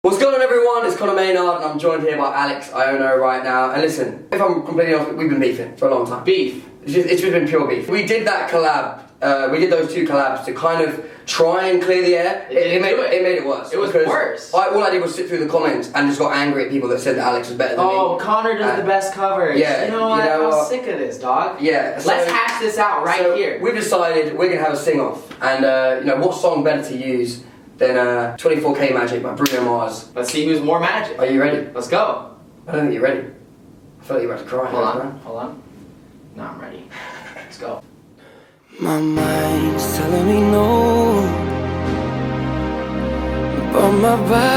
What's going on, everyone? It's Conor Maynard and I'm joined here by Alex Iono right now. And listen, if I'm completely honest, we've been beefing for a long time. Beef? It's just been pure beef. We did that collab, we did those two collabs to kind of try and clear the air. It made it worse. It was worse. All I did was sit through the comments and just got angry at people that said that Alex was better than me. Oh, Conor does the best covers. Yeah. You know what? I'm sick of this, dog. Yeah. Let's hash this out right here. We've decided we're going to have a sing-off. And, what song better to use than 24K Magic by Bruno Mars. Let's see who's more magic. Are you ready? Let's go. I don't think you're ready. I feel like you're about to cry. Hold on. No, I'm ready. Let's go. My mind's telling me no, but my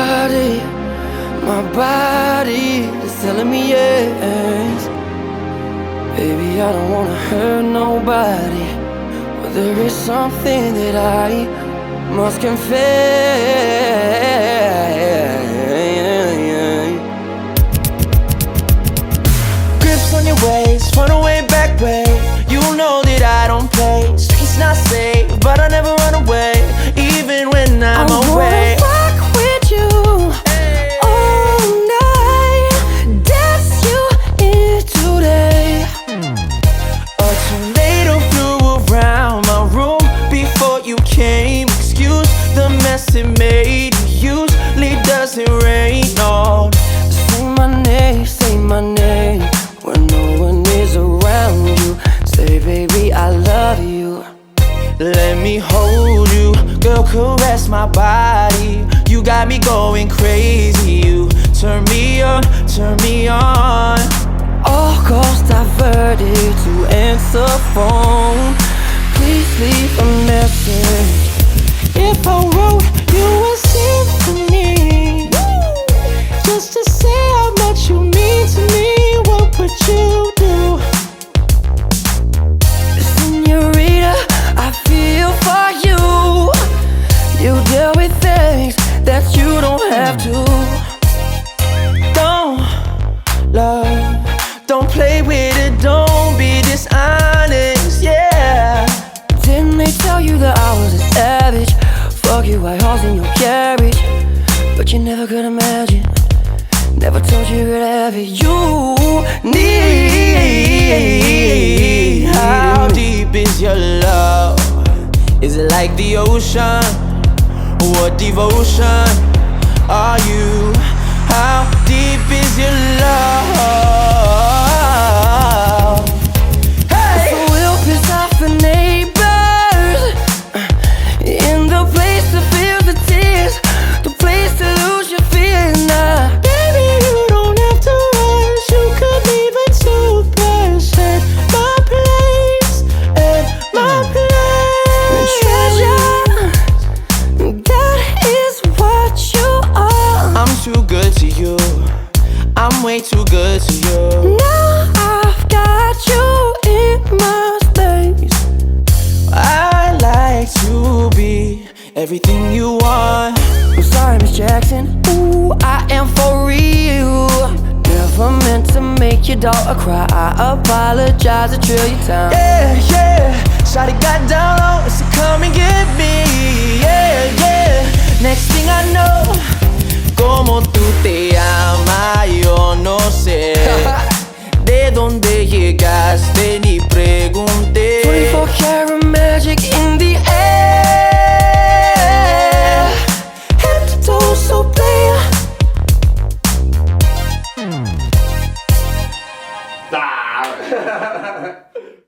body is telling me yes. Baby, I don't wanna hurt nobody, but there is something that I must confess. Grips on your waist, run away, back way. You know that I don't play. Streets not safe, but I never run away, even when I'm away. I wanna fuck with you all night, dance you in today. A tornado flew around my room before you came. Excuse the mess it made. Usually doesn't rain on. Say my name when no one is around you. Say, baby, I love you. Let me hold you, girl, caress my body. You got me going crazy. You turn me on, turn me on. All calls diverted to answer phone. Please leave a message. If I wrote you a symphony, just to say how much you mean to me, what would you do? Senorita, I feel for you. You deal with things that you don't have to. Don't love, don't play with it, don't be dishonest, yeah. Didn't they tell you that I was a savage? Fuck you, white horse in your carriage. But you never could imagine, never told you could have it. You need. How deep is your love? Is it like the ocean? What devotion are you? How deep is your love? Hey! So we'll piss off the neighbors in the place to feel the tears, the place to lose your fear now. Baby, you don't have to rush. You could leave it to pass at my place, at my place. Treasure, that is what you are. I'm too good to you. I'm way too good to you. Now I've got you in my space. I like to be everything you want. I'm sorry, Miss Jackson. Ooh, I am for real. Never meant to make your daughter cry. I apologize a trillion times. Yeah. Shawty got down low and said, come and get me. Yeah. Next thing I know, como tú te llamas, yo no sé. De dónde llegaste ni pregunté. 24 karat magic in the air. Head to toe, so player. Ah.